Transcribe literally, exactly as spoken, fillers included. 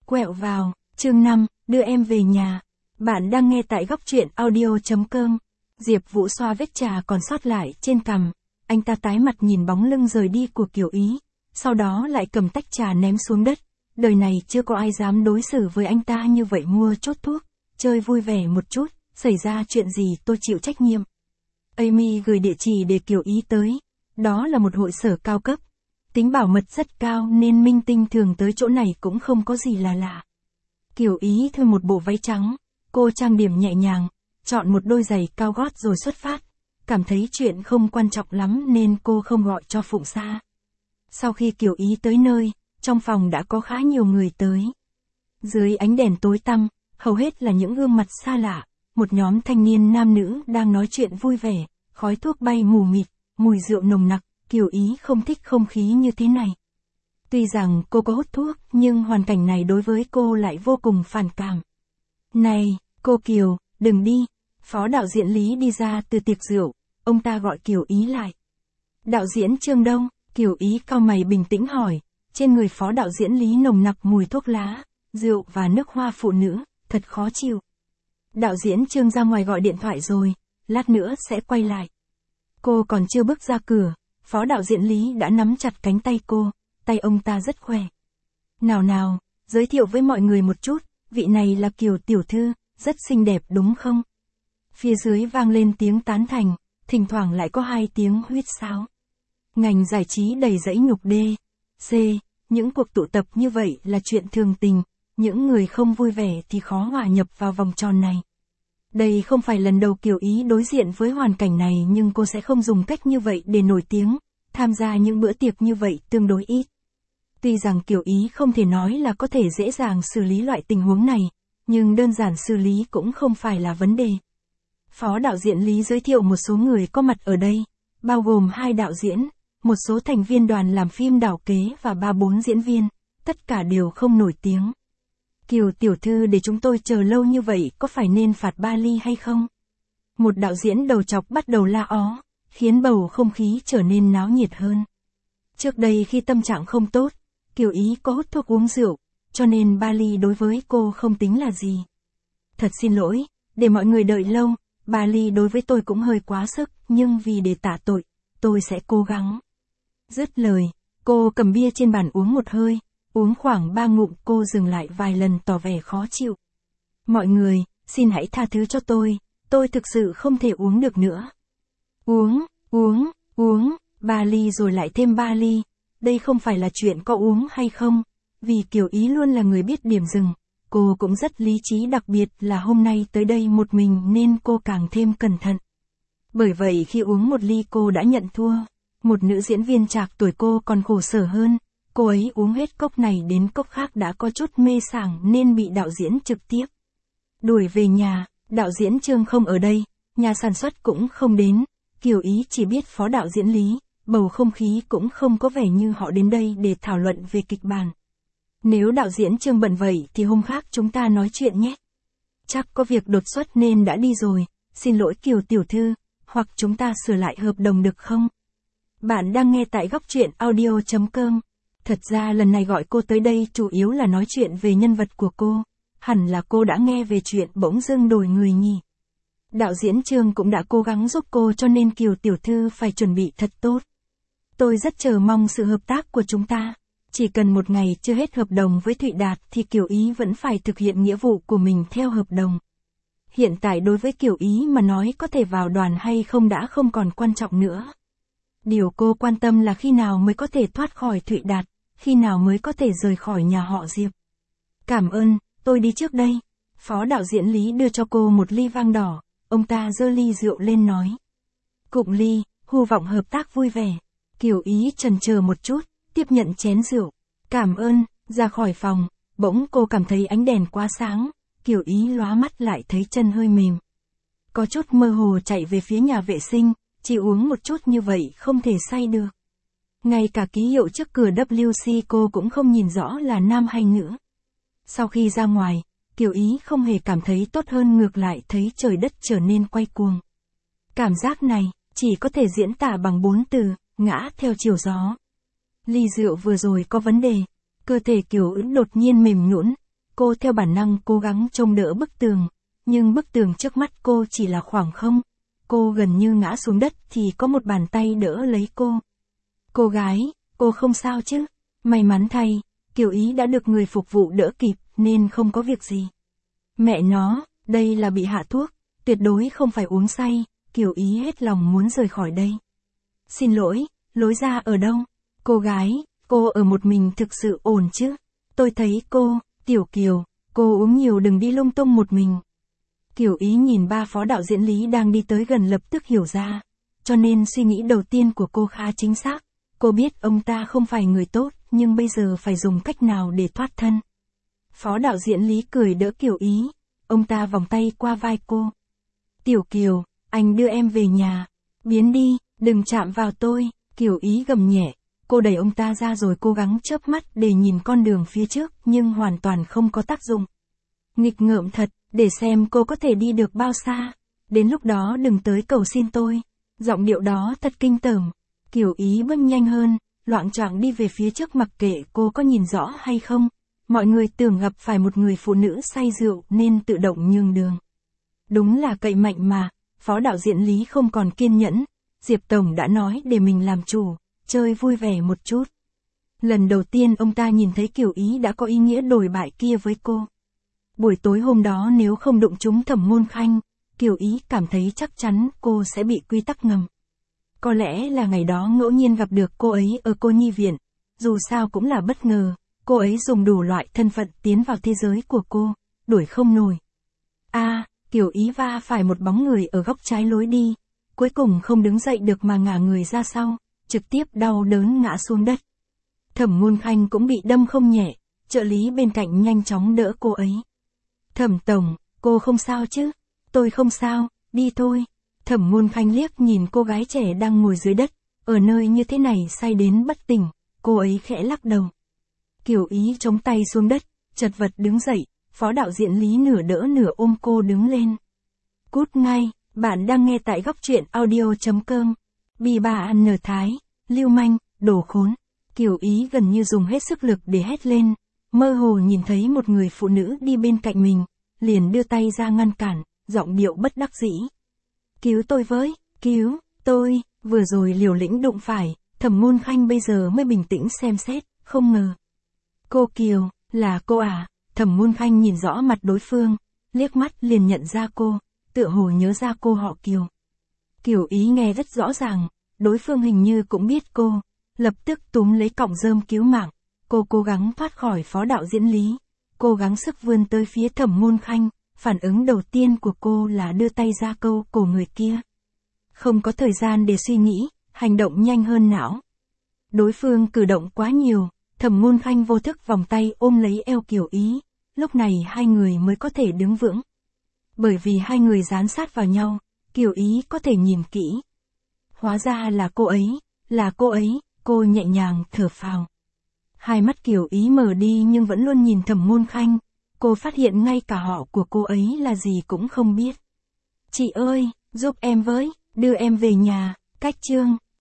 Quẹo vào, chương năm, đưa em về nhà. Bạn đang nghe tại góc truyện audio chấm com. Diệp Vũ xoa vết trà còn sót lại trên cằm. Anh ta tái mặt nhìn bóng lưng rời đi của Kiều Ý. Sau đó lại cầm tách trà ném xuống đất. Đời này chưa có ai dám đối xử với anh ta như vậy. Mua chốt thuốc, chơi vui vẻ một chút, xảy ra chuyện gì tôi chịu trách nhiệm. Amy gửi địa chỉ để Kiều Ý tới. Đó là một hội sở cao cấp. Tính bảo mật rất cao nên minh tinh thường tới chỗ này cũng không có gì là lạ. Kiều Ý thuê một bộ váy trắng, cô trang điểm nhẹ nhàng, chọn một đôi giày cao gót rồi xuất phát. Cảm thấy chuyện không quan trọng lắm nên cô không gọi cho Phụng Sa. Sau khi Kiều Ý tới nơi, trong phòng đã có khá nhiều người tới. Dưới ánh đèn tối tăm, hầu hết là những gương mặt xa lạ, một nhóm thanh niên nam nữ đang nói chuyện vui vẻ, khói thuốc bay mù mịt, mùi rượu nồng nặc. Kiều Ý không thích không khí như thế này. Tuy rằng cô có hút thuốc, nhưng hoàn cảnh này đối với cô lại vô cùng phản cảm. Này, cô Kiều, đừng đi. Phó đạo diễn Lý đi ra từ tiệc rượu, ông ta gọi Kiều Ý lại. Đạo diễn Trương Đông, Kiều Ý cau mày bình tĩnh hỏi, trên người phó đạo diễn Lý nồng nặc mùi thuốc lá, rượu và nước hoa phụ nữ, thật khó chịu. Đạo diễn Trương ra ngoài gọi điện thoại rồi, lát nữa sẽ quay lại. Cô còn chưa bước ra cửa. Phó đạo diễn Lý đã nắm chặt cánh tay cô, tay ông ta rất khỏe. Nào nào, giới thiệu với mọi người một chút, vị này là Kiều tiểu thư, rất xinh đẹp đúng không? Phía dưới vang lên tiếng tán thành, thỉnh thoảng lại có hai tiếng huýt sáo. Ngành giải trí đầy dẫy nhục đê. C. Những cuộc tụ tập như vậy là chuyện thường tình, những người không vui vẻ thì khó hòa nhập vào vòng tròn này. Đây không phải lần đầu Kiều Ý đối diện với hoàn cảnh này nhưng cô sẽ không dùng cách như vậy để nổi tiếng, tham gia những bữa tiệc như vậy tương đối ít. Tuy rằng Kiều Ý không thể nói là có thể dễ dàng xử lý loại tình huống này, nhưng đơn giản xử lý cũng không phải là vấn đề. Phó đạo diễn Lý giới thiệu một số người có mặt ở đây, bao gồm hai đạo diễn, một số thành viên đoàn làm phim đảo kế và ba bốn diễn viên, tất cả đều không nổi tiếng. Kiều tiểu thư để chúng tôi chờ lâu như vậy có phải nên phạt ba ly hay không? Một đạo diễn đầu chọc bắt đầu la ó, khiến bầu không khí trở nên náo nhiệt hơn. Trước đây khi tâm trạng không tốt, Kiều Ý có hút thuốc uống rượu, cho nên ba ly đối với cô không tính là gì. Thật xin lỗi, để mọi người đợi lâu, ba ly đối với tôi cũng hơi quá sức, nhưng vì để tạ tội, tôi sẽ cố gắng. Dứt lời, cô cầm bia trên bàn uống một hơi. Uống khoảng ba ngụm cô dừng lại vài lần tỏ vẻ khó chịu. Mọi người, xin hãy tha thứ cho tôi, tôi thực sự không thể uống được nữa. Uống, uống, uống, ba ly rồi lại thêm ba ly. Đây không phải là chuyện có uống hay không, vì Kiều Ý luôn là người biết điểm dừng. Cô cũng rất lý trí, đặc biệt là hôm nay tới đây một mình nên cô càng thêm cẩn thận. Bởi vậy khi uống một ly cô đã nhận thua. Một nữ diễn viên trạc tuổi cô còn khổ sở hơn. Cô ấy uống hết cốc này đến cốc khác đã có chút mê sảng nên bị đạo diễn trực tiếp đuổi về nhà. Đạo diễn Trương không ở đây, nhà sản xuất cũng không đến, Kiều Ý chỉ biết phó đạo diễn Lý, bầu không khí cũng không có vẻ như họ đến đây để thảo luận về kịch bản. Nếu đạo diễn Trương bận vậy thì hôm khác chúng ta nói chuyện nhé. Chắc có việc đột xuất nên đã đi rồi, xin lỗi Kiều tiểu thư, hoặc chúng ta sửa lại hợp đồng được không? Bạn đang nghe tại góc truyện audio chấm com. Thật ra lần này gọi cô tới đây chủ yếu là nói chuyện về nhân vật của cô. Hẳn là cô đã nghe về chuyện bỗng dưng đổi người nhỉ. Đạo diễn Trương cũng đã cố gắng giúp cô cho nên Kiều tiểu thư phải chuẩn bị thật tốt. Tôi rất chờ mong sự hợp tác của chúng ta. Chỉ cần một ngày chưa hết hợp đồng với Thụy Đạt thì Kiều Ý vẫn phải thực hiện nghĩa vụ của mình theo hợp đồng. Hiện tại đối với Kiều Ý mà nói có thể vào đoàn hay không đã không còn quan trọng nữa. Điều cô quan tâm là khi nào mới có thể thoát khỏi Thụy Đạt, khi nào mới có thể rời khỏi nhà họ Diệp. Cảm ơn, tôi đi trước đây. Phó đạo diễn Lý đưa cho cô một ly vang đỏ, ông ta giơ ly rượu lên nói. Cụng ly, hy vọng hợp tác vui vẻ. Kiều Ý chần chờ một chút, tiếp nhận chén rượu. Cảm ơn, ra khỏi phòng, bỗng cô cảm thấy ánh đèn quá sáng, Kiều Ý lóa mắt lại thấy chân hơi mềm. Có chút mơ hồ chạy về phía nhà vệ sinh, chỉ uống một chút như vậy không thể say được. Ngay cả ký hiệu trước cửa W C cô cũng không nhìn rõ là nam hay nữ. Sau khi ra ngoài, Kiều Ý không hề cảm thấy tốt hơn, ngược lại thấy trời đất trở nên quay cuồng. Cảm giác này, chỉ có thể diễn tả bằng bốn từ, ngã theo chiều gió. Ly rượu vừa rồi có vấn đề, cơ thể Kiều Ưn đột nhiên mềm nhũn, Cô theo bản năng cố gắng trông đỡ bức tường, nhưng bức tường trước mắt cô chỉ là khoảng không. Cô gần như ngã xuống đất thì có một bàn tay đỡ lấy cô. Cô gái, cô không sao chứ? May mắn thay, Kiều Ý đã được người phục vụ đỡ kịp nên không có việc gì. Mẹ nó, đây là bị hạ thuốc, tuyệt đối không phải uống say. Kiều Ý hết lòng muốn rời khỏi đây. Xin lỗi, lối ra ở đâu? Cô gái, cô ở một mình thực sự ổn chứ? Tôi thấy cô, Tiểu Kiều, cô uống nhiều đừng đi lung tung một mình. Kiều Ý nhìn ba phó đạo diễn Lý đang đi tới gần lập tức hiểu ra. Cho nên suy nghĩ đầu tiên của cô khá chính xác. Cô biết ông ta không phải người tốt, nhưng bây giờ phải dùng cách nào để thoát thân. Phó đạo diễn Lý cười đỡ Kiều Ý. Ông ta vòng tay qua vai cô. Tiểu Kiều, anh đưa em về nhà. Biến đi, đừng chạm vào tôi. Kiều Ý gầm nhẹ. Cô đẩy ông ta ra rồi cố gắng chớp mắt để nhìn con đường phía trước, nhưng hoàn toàn không có tác dụng. Nghịch ngợm thật, để xem cô có thể đi được bao xa. Đến lúc đó đừng tới cầu xin tôi. Giọng điệu đó thật kinh tởm. Kiều Ý bước nhanh hơn, loạng choạng đi về phía trước mặc kệ cô có nhìn rõ hay không. Mọi người tưởng gặp phải một người phụ nữ say rượu nên tự động nhường đường. Đúng là cậy mạnh mà, phó đạo diễn Lý không còn kiên nhẫn. Diệp Tổng đã nói để mình làm chủ, chơi vui vẻ một chút. Lần đầu tiên ông ta nhìn thấy Kiều Ý đã có ý nghĩa đồi bại kia với cô. Buổi tối hôm đó nếu không đụng trúng Thẩm Ngôn Khanh, Kiều Ý cảm thấy chắc chắn cô sẽ bị quy tắc ngầm. Có lẽ là ngày đó ngẫu nhiên gặp được cô ấy ở cô nhi viện, dù sao cũng là bất ngờ, cô ấy dùng đủ loại thân phận tiến vào thế giới của cô, đuổi không nổi. A, à, Kiều Ý va phải một bóng người ở góc trái lối đi, cuối cùng không đứng dậy được mà ngả người ra sau, trực tiếp đau đớn ngã xuống đất. Thẩm Ngôn Khanh cũng bị đâm không nhẹ, trợ lý bên cạnh nhanh chóng đỡ cô ấy. Thẩm Tổng, cô không sao chứ? Tôi không sao, đi thôi. Thẩm Ngôn Khanh liếc nhìn cô gái trẻ đang ngồi dưới đất, ở nơi như thế này say đến bất tỉnh, cô ấy khẽ lắc đầu. Kiều Ý chống tay xuống đất, chật vật đứng dậy, phó đạo diễn Lý nửa đỡ nửa ôm cô đứng lên. Cút ngay, bạn đang nghe tại góc truyện audio chấm com. Bì bà ăn nở thái, lưu manh, đồ khốn. Kiều Ý gần như dùng hết sức lực để hét lên, mơ hồ nhìn thấy một người phụ nữ đi bên cạnh mình, liền đưa tay ra ngăn cản, giọng điệu bất đắc dĩ. Cứu tôi với, cứu, tôi, vừa rồi liều lĩnh đụng phải, Thẩm Ngôn Khanh bây giờ mới bình tĩnh xem xét, không ngờ. Cô Kiều, là cô à? Thẩm Ngôn Khanh nhìn rõ mặt đối phương, liếc mắt liền nhận ra cô, tựa hồ nhớ ra cô họ Kiều. Kiều Ý nghe rất rõ ràng, đối phương hình như cũng biết cô, lập tức túm lấy cọng rơm cứu mạng, cô cố gắng thoát khỏi phó đạo diễn Lý, cố gắng sức vươn tới phía Thẩm Ngôn Khanh, phản ứng đầu tiên của cô là đưa tay ra câu cổ người kia. Không có thời gian để suy nghĩ, hành động nhanh hơn não. Đối phương cử động quá nhiều, Thẩm Ngôn Khanh vô thức vòng tay ôm lấy eo Kiều Ý, lúc này hai người mới có thể đứng vững. Bởi vì hai người dán sát vào nhau, Kiều Ý có thể nhìn kỹ. Hóa ra là cô ấy, là cô ấy, cô nhẹ nhàng thở phào. Hai mắt Kiều Ý mở đi nhưng vẫn luôn nhìn Thẩm Ngôn Khanh, cô phát hiện ngay cả họ của cô ấy là gì cũng không biết. Chị ơi, giúp em với, đưa em về nhà, cách chương.